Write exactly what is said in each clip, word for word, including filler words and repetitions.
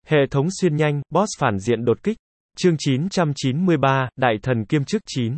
Hệ thống xuyên nhanh, boss phản diện đột kích. Chương chín trăm chín mươi ba, Đại thần kiêm chức chín.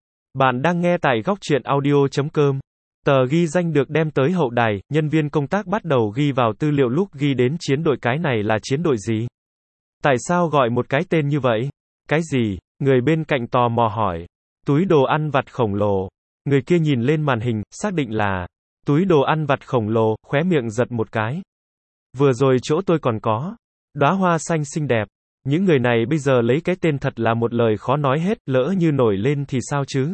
Bạn đang nghe tại góc truyện audio chấm com. Tờ ghi danh được đem tới hậu đài, nhân viên công tác bắt đầu ghi vào tư liệu lúc ghi đến chiến đội cái này là chiến đội gì? Tại sao gọi một cái tên như vậy? Cái gì? Người bên cạnh tò mò hỏi. Túi đồ ăn vặt khổng lồ. Người kia nhìn lên màn hình, xác định là túi đồ ăn vặt khổng lồ, khóe miệng giật một cái. Vừa rồi chỗ tôi còn có đóa hoa xanh xinh đẹp. Những người này bây giờ lấy cái tên thật là một lời khó nói hết, lỡ như nổi lên thì sao chứ?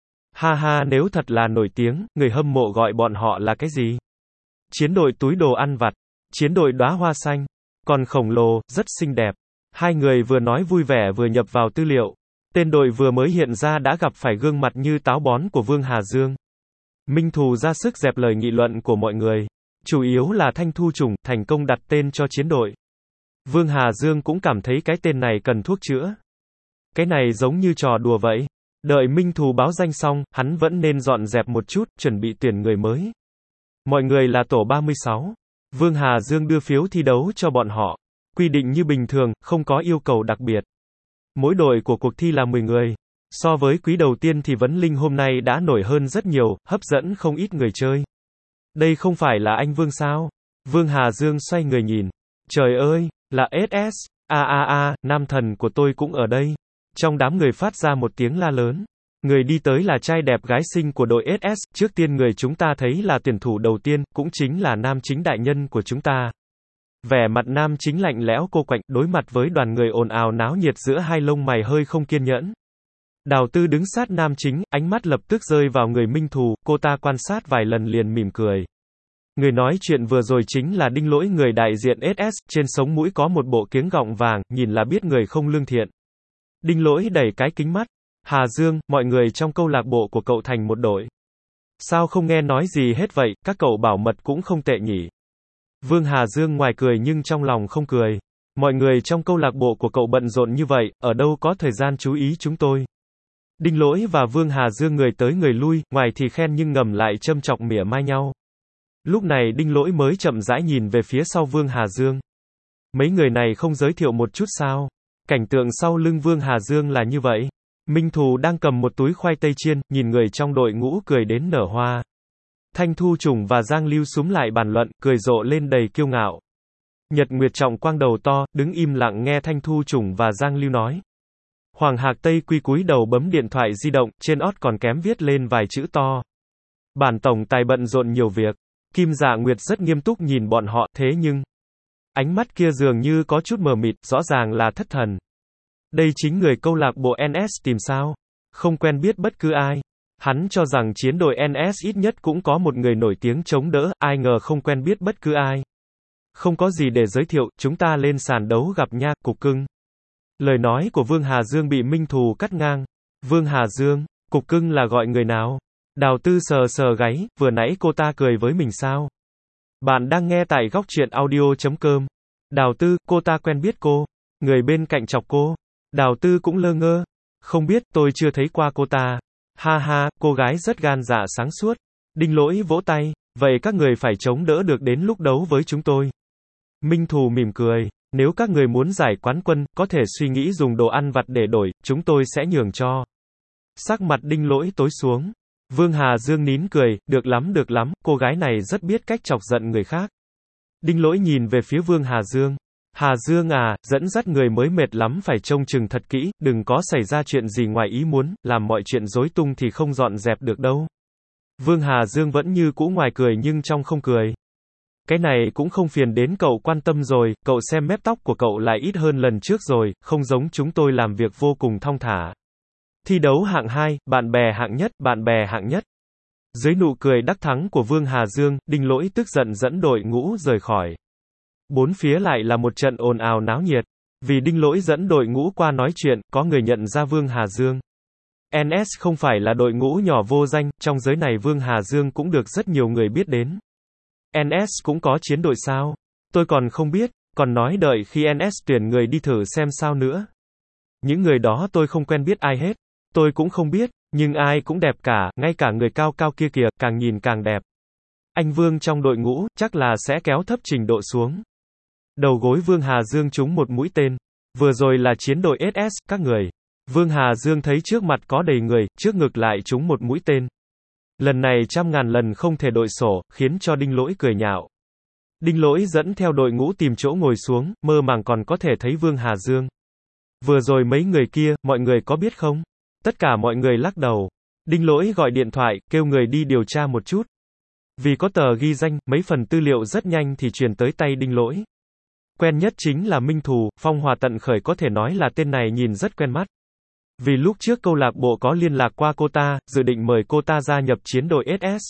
Ha ha, nếu thật là nổi tiếng, người hâm mộ gọi bọn họ là cái gì? Chiến đội túi đồ ăn vặt, chiến đội đóa hoa xanh, còn khổng lồ, rất xinh đẹp. Hai người vừa nói vui vẻ vừa nhập vào tư liệu. Tên đội vừa mới hiện ra đã gặp phải gương mặt như táo bón của Vương Hà Dương. Minh Thù ra sức dẹp lời nghị luận của mọi người. Chủ yếu là Thanh Thu Trùng, thành công đặt tên cho chiến đội. Vương Hà Dương cũng cảm thấy cái tên này cần thuốc chữa. Cái này giống như trò đùa vậy. Đợi Minh Thù báo danh xong, hắn vẫn nên dọn dẹp một chút, chuẩn bị tuyển người mới. Mọi người là tổ ba mươi sáu. Vương Hà Dương đưa phiếu thi đấu cho bọn họ. Quy định như bình thường, không có yêu cầu đặc biệt. Mỗi đội của cuộc thi là mười người. So với quý đầu tiên thì Vấn Linh hôm nay đã nổi hơn rất nhiều, hấp dẫn không ít người chơi. Đây không phải là anh Vương sao? Vương Hà Dương xoay người nhìn. Trời ơi, là ét ét, a a a, nam thần của tôi cũng ở đây. Trong đám người phát ra một tiếng la lớn. Người đi tới là trai đẹp gái xinh của đội ét ét, trước tiên người chúng ta thấy là tuyển thủ đầu tiên, cũng chính là nam chính đại nhân của chúng ta. Vẻ mặt nam chính lạnh lẽo cô quạnh, đối mặt với đoàn người ồn ào náo nhiệt giữa hai lông mày hơi không kiên nhẫn. Đào Tư đứng sát nam chính, ánh mắt lập tức rơi vào người Minh Thù, cô ta quan sát vài lần liền mỉm cười. Người nói chuyện vừa rồi chính là Đinh Lỗi, người đại diện ét ét, trên sống mũi có một bộ kiếng gọng vàng, nhìn là biết người không lương thiện. Đinh Lỗi đẩy cái kính mắt. Hà Dương, mọi người trong câu lạc bộ của cậu thành một đội. Sao không nghe nói gì hết vậy, các cậu bảo mật cũng không tệ nhỉ. Vương Hà Dương ngoài cười nhưng trong lòng không cười. Mọi người trong câu lạc bộ của cậu bận rộn như vậy, ở đâu có thời gian chú ý chúng tôi. Đinh Lỗi và Vương Hà Dương người tới người lui, ngoài thì khen nhưng ngầm lại châm chọc mỉa mai nhau. Lúc này Đinh Lỗi mới chậm rãi nhìn về phía sau Vương Hà Dương. Mấy người này không giới thiệu một chút sao? Cảnh tượng sau lưng Vương Hà Dương là như vậy. Minh Thù đang cầm một túi khoai tây chiên, nhìn người trong đội ngũ cười đến nở hoa. Thanh Thu Trùng và Giang Lưu súm lại bàn luận, cười rộ lên đầy kiêu ngạo. Nhật Nguyệt trọng quang đầu to, đứng im lặng nghe Thanh Thu Trùng và Giang Lưu nói. Hoàng Hạc Tây Quy cúi đầu bấm điện thoại di động, trên ót còn kém viết lên vài chữ to. Bản tổng tài bận rộn nhiều việc. Kim Dạ Nguyệt rất nghiêm túc nhìn bọn họ, thế nhưng ánh mắt kia dường như có chút mờ mịt, rõ ràng là thất thần. Đây chính người câu lạc bộ en ét tìm sao? Không quen biết bất cứ ai. Hắn cho rằng chiến đội en ét ít nhất cũng có một người nổi tiếng chống đỡ, ai ngờ không quen biết bất cứ ai. Không có gì để giới thiệu, chúng ta lên sàn đấu gặp nha, cục cưng. Lời nói của Vương Hà Dương bị Minh Thù cắt ngang. Vương Hà Dương, cục cưng là gọi người nào? Đào Tư sờ sờ gáy, vừa nãy cô ta cười với mình sao? Bạn đang nghe tại góc truyện audio chấm com. Đào Tư, cô ta quen biết cô. Người bên cạnh chọc cô. Đào Tư cũng lơ ngơ. Không biết, tôi chưa thấy qua cô ta. Ha ha, cô gái rất gan dạ sáng suốt. Đinh Lỗi vỗ tay. Vậy các người phải chống đỡ được đến lúc đấu với chúng tôi. Minh Thù mỉm cười. Nếu các người muốn giải quán quân, có thể suy nghĩ dùng đồ ăn vặt để đổi, chúng tôi sẽ nhường cho. Sắc mặt Đinh Lỗi tối xuống. Vương Hà Dương nín cười, được lắm được lắm, cô gái này rất biết cách chọc giận người khác. Đinh Lỗi nhìn về phía Vương Hà Dương. Hà Dương à, dẫn dắt người mới mệt lắm phải trông chừng thật kỹ, đừng có xảy ra chuyện gì ngoài ý muốn, làm mọi chuyện rối tung thì không dọn dẹp được đâu. Vương Hà Dương vẫn như cũ ngoài cười nhưng trong không cười. Cái này cũng không phiền đến cậu quan tâm rồi, cậu xem mép tóc của cậu lại ít hơn lần trước rồi, không giống chúng tôi làm việc vô cùng thong thả. Thi đấu hạng hai, bạn bè hạng nhất, bạn bè hạng nhất. Dưới nụ cười đắc thắng của Vương Hà Dương, Đinh Lỗi tức giận dẫn đội ngũ rời khỏi. Bốn phía lại là một trận ồn ào náo nhiệt. Vì Đinh Lỗi dẫn đội ngũ qua nói chuyện, có người nhận ra Vương Hà Dương. en ét không phải là đội ngũ nhỏ vô danh, trong giới này Vương Hà Dương cũng được rất nhiều người biết đến. en ét cũng có chiến đội sao? Tôi còn không biết, còn nói đợi khi en ét tuyển người đi thử xem sao nữa. Những người đó tôi không quen biết ai hết. Tôi cũng không biết, nhưng ai cũng đẹp cả, ngay cả người cao cao kia kìa, càng nhìn càng đẹp. Anh Vương trong đội ngũ, chắc là sẽ kéo thấp trình độ xuống. Đầu gối Vương Hà Dương trúng một mũi tên. Vừa rồi là chiến đội ét ét, các người. Vương Hà Dương thấy trước mặt có đầy người, trước ngực lại trúng một mũi tên. Lần này trăm ngàn lần không thể đội sổ, khiến cho Đinh Lỗi cười nhạo. Đinh Lỗi dẫn theo đội ngũ tìm chỗ ngồi xuống, mơ màng còn có thể thấy Vương Hà Dương. Vừa rồi mấy người kia, mọi người có biết không? Tất cả mọi người lắc đầu. Đinh Lỗi gọi điện thoại, kêu người đi điều tra một chút. Vì có tờ ghi danh, mấy phần tư liệu rất nhanh thì truyền tới tay Đinh Lỗi. Quen nhất chính là Minh Thù, Phong Hòa Tận Khởi có thể nói là tên này nhìn rất quen mắt. Vì lúc trước câu lạc bộ có liên lạc qua cô ta, dự định mời cô ta gia nhập chiến đội ét ét.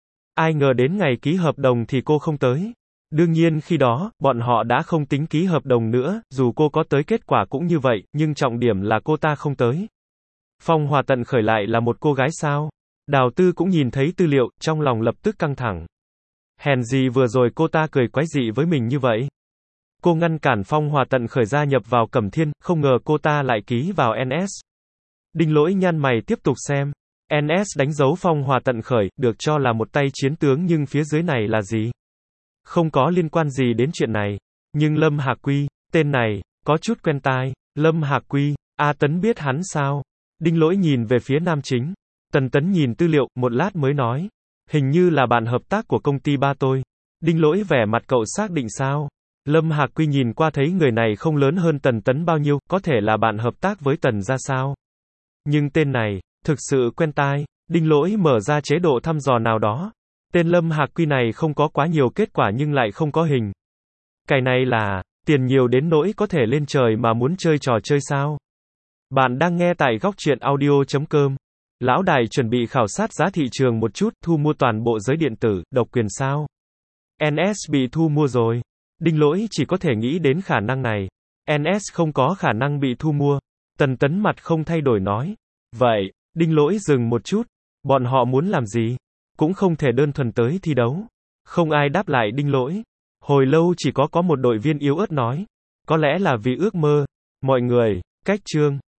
Ai ngờ đến ngày ký hợp đồng thì cô không tới. Đương nhiên khi đó, bọn họ đã không tính ký hợp đồng nữa, dù cô có tới kết quả cũng như vậy, nhưng trọng điểm là cô ta không tới. Phong Hòa Tận Khởi lại là một cô gái sao? Đào Tư cũng nhìn thấy tư liệu, trong lòng lập tức căng thẳng. Hèn gì vừa rồi cô ta cười quái dị với mình như vậy? Cô ngăn cản Phong Hòa Tận Khởi gia nhập vào Cẩm Thiên, không ngờ cô ta lại ký vào en ét. Đinh Lỗi nhăn mày tiếp tục xem. en ét đánh dấu Phong Hòa Tận Khởi, được cho là một tay chiến tướng nhưng phía dưới này là gì? Không có liên quan gì đến chuyện này. Nhưng Lâm Hạc Quy, tên này, có chút quen tai. Lâm Hạc Quy, A Tấn biết hắn sao? Đinh Lỗi nhìn về phía Nam Chính. Tần Tấn nhìn tư liệu, một lát mới nói. Hình như là bạn hợp tác của công ty ba tôi. Đinh Lỗi vẻ mặt cậu xác định sao? Lâm Hạc Quy nhìn qua thấy người này không lớn hơn Tần Tấn bao nhiêu, có thể là bạn hợp tác với Tần ra sao? Nhưng tên này, thực sự quen tai. Đinh Lỗi mở ra chế độ thăm dò nào đó. Tên Lâm Hạc Quy này không có quá nhiều kết quả nhưng lại không có hình. Cái này là, tiền nhiều đến nỗi có thể lên trời mà muốn chơi trò chơi sao? Bạn đang nghe tại góc truyện audio chấm com. Lão Đại chuẩn bị khảo sát giá thị trường một chút, thu mua toàn bộ giới điện tử, độc quyền sao? en ét bị thu mua rồi. Đinh Lỗi chỉ có thể nghĩ đến khả năng này. en ét không có khả năng bị thu mua. Tần Tấn mặt không thay đổi nói. Vậy, Đinh Lỗi dừng một chút. Bọn họ muốn làm gì? Cũng không thể đơn thuần tới thi đấu. Không ai đáp lại Đinh Lỗi. Hồi lâu chỉ có có một đội viên yếu ớt nói. Có lẽ là vì ước mơ. Mọi người, cách chương.